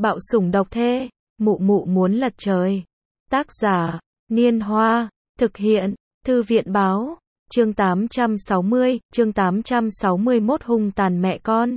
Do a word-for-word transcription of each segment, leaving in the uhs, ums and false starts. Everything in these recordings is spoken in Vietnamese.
Bạo sủng độc thê, mụ mụ muốn lật trời. Tác giả, Niên Hoa, thực hiện, Thư viện báo, chương tám trăm sáu mươi, chương tám trăm sáu mươi mốt hung tàn mẹ con.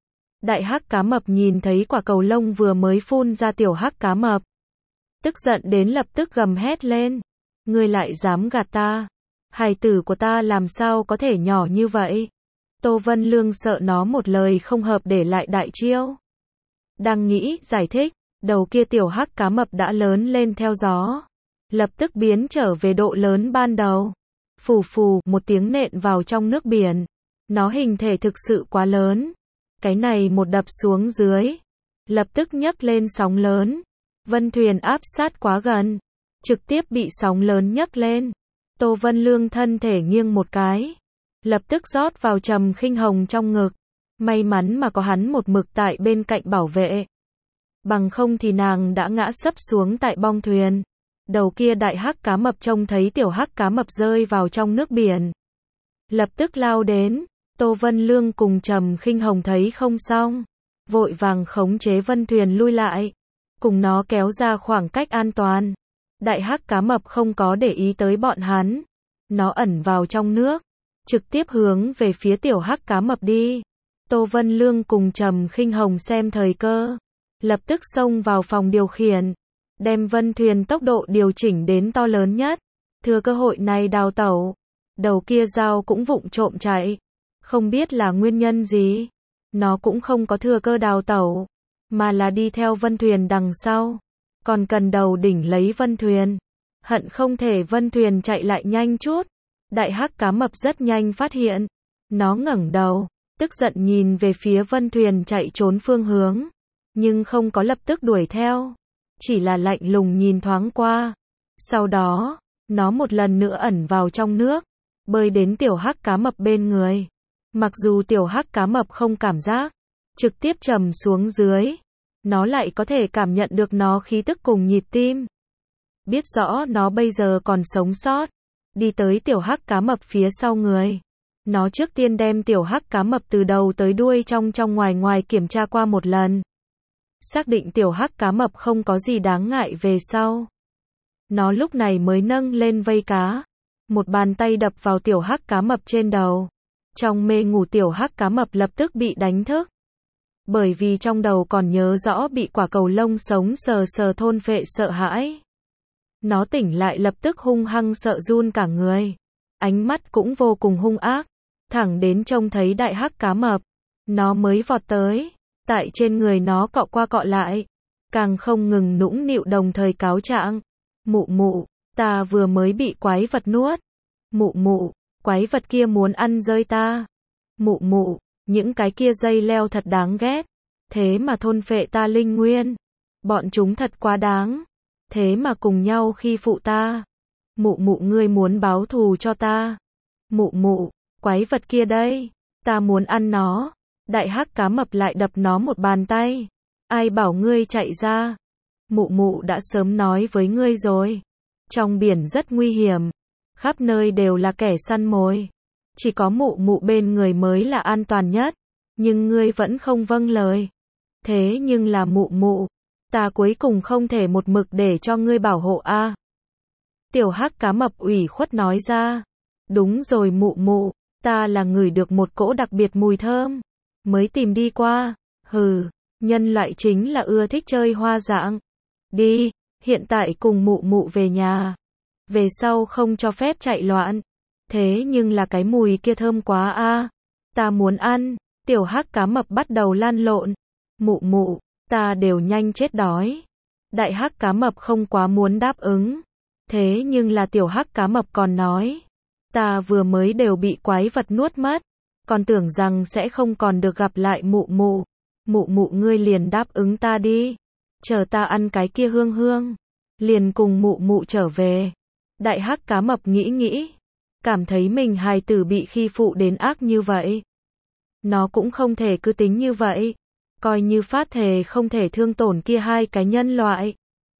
Đại hắc cá mập nhìn thấy quả cầu lông vừa mới phun ra tiểu hắc cá mập. Tức giận đến lập tức gầm hét lên. Ngươi lại dám gạt ta. Hài tử của ta làm sao có thể nhỏ như vậy. Tô Vân Lương sợ nó một lời không hợp để lại đại chiêu. Đang nghĩ giải thích, đầu kia tiểu hắc cá mập đã lớn lên theo gió. Lập tức biến trở về độ lớn ban đầu. Phù phù, một tiếng nện vào trong nước biển. Nó hình thể thực sự quá lớn. Cái này một đập xuống dưới. Lập tức nhấc lên sóng lớn. Vân thuyền áp sát quá gần. Trực tiếp bị sóng lớn nhấc lên. Tô Vân Lương thân thể nghiêng một cái. Lập tức rót vào Trầm Khinh Hồng trong ngực. May mắn mà có hắn một mực tại bên cạnh bảo vệ. Bằng không thì nàng đã ngã sấp xuống tại bong thuyền. Đầu kia đại hắc cá mập trông thấy tiểu hắc cá mập rơi vào trong nước biển. Lập tức lao đến. Tô Vân Lương cùng Trầm Khinh Hồng thấy không xong. Vội vàng khống chế Vân thuyền lui lại. Cùng nó kéo ra khoảng cách an toàn. Đại hắc cá mập không có để ý tới bọn hắn. Nó ẩn vào trong nước. Trực tiếp hướng về phía tiểu hắc cá mập đi. Tô Vân Lương cùng Trầm Khinh Hồng xem thời cơ. Lập tức xông vào phòng điều khiển. Đem Vân thuyền tốc độ điều chỉnh đến to lớn nhất. Thừa cơ hội này đào tẩu. Đầu kia dao cũng vụng trộm chạy. Không biết là nguyên nhân gì. Nó cũng không có thừa cơ đào tẩu. Mà là đi theo Vân thuyền đằng sau. Còn cần đầu đỉnh lấy Vân thuyền. Hận không thể Vân thuyền chạy lại nhanh chút. Đại hắc cá mập rất nhanh phát hiện. Nó ngẩng đầu. Tức giận nhìn về phía Vân thuyền chạy trốn phương hướng. Nhưng không có lập tức đuổi theo. Chỉ là lạnh lùng nhìn thoáng qua. Sau đó, nó một lần nữa ẩn vào trong nước. Bơi đến tiểu hắc cá mập bên người. Mặc dù tiểu hắc cá mập không cảm giác. Trực tiếp trầm xuống dưới. Nó lại có thể cảm nhận được nó khí tức cùng nhịp tim. Biết rõ nó bây giờ còn sống sót. Đi tới tiểu hắc cá mập phía sau người. Nó trước tiên đem tiểu hắc cá mập từ đầu tới đuôi trong trong ngoài ngoài kiểm tra qua một lần. Xác định tiểu hắc cá mập không có gì đáng ngại về sau. Nó lúc này mới nâng lên vây cá. Một bàn tay đập vào tiểu hắc cá mập trên đầu. Trong mê ngủ tiểu hắc cá mập lập tức bị đánh thức. Bởi vì trong đầu còn nhớ rõ bị quả cầu lông sống sờ sờ thôn phệ sợ hãi. Nó tỉnh lại lập tức hung hăng sợ run cả người. Ánh mắt cũng vô cùng hung ác. Thẳng đến trông thấy đại hắc cá mập. Nó mới vọt tới. Tại trên người nó cọ qua cọ lại. Càng không ngừng nũng nịu đồng thời cáo trạng. Mụ mụ, ta vừa mới bị quái vật nuốt. Mụ mụ, quái vật kia muốn ăn rơi ta. Mụ mụ, những cái kia dây leo thật đáng ghét. Thế mà thôn phệ ta linh nguyên. Bọn chúng thật quá đáng. Thế mà cùng nhau khi phụ ta. Mụ mụ ngươi muốn báo thù cho ta. Mụ mụ, quái vật kia đây. Ta muốn ăn nó. Đại hắc cá mập lại đập nó một bàn tay. Ai bảo ngươi chạy ra. Mụ mụ đã sớm nói với ngươi rồi. Trong biển rất nguy hiểm. Khắp nơi đều là kẻ săn mồi. Chỉ có mụ mụ bên người mới là an toàn nhất. Nhưng ngươi vẫn không vâng lời. Thế nhưng là mụ mụ. Ta cuối cùng không thể một mực để cho ngươi bảo hộ a. À. Tiểu hắc cá mập ủy khuất nói ra. Đúng rồi mụ mụ. Ta là người được một cỗ đặc biệt mùi thơm. Mới tìm đi qua. Hừ. Nhân loại chính là ưa thích chơi hoa dạng. Đi. Hiện tại cùng mụ mụ về nhà. Về sau không cho phép chạy loạn. Thế nhưng là cái mùi kia thơm quá a. À. Ta muốn ăn. Tiểu hắc cá mập bắt đầu lan lộn. Mụ mụ. Ta đều nhanh chết đói. Đại hắc cá mập không quá muốn đáp ứng. Thế nhưng là tiểu hắc cá mập còn nói. Ta vừa mới đều bị quái vật nuốt mất. Còn tưởng rằng sẽ không còn được gặp lại mụ mụ. Mụ mụ ngươi liền đáp ứng ta đi. Chờ ta ăn cái kia hương hương. Liền cùng mụ mụ trở về. Đại hắc cá mập nghĩ nghĩ. Cảm thấy mình hài tử bị khi phụ đến ác như vậy. Nó cũng không thể cứ tính như vậy. Coi như phát thề không thể thương tổn kia hai cái nhân loại.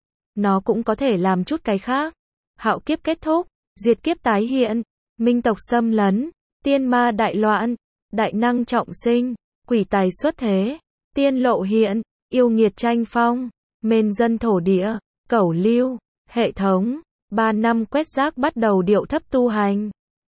Nó cũng có thể làm chút cái khác. Hạo kiếp kết thúc. Diệt kiếp tái hiện. Minh tộc xâm lấn. Tiên ma đại loạn. Đại năng trọng sinh. Quỷ tài xuất thế. Tiên lộ hiện. yêu nghiệt tranh phong, mên dân thổ địa, cẩu lưu, hệ thống, ba năm quét rác bắt đầu điệu thấp tu hành.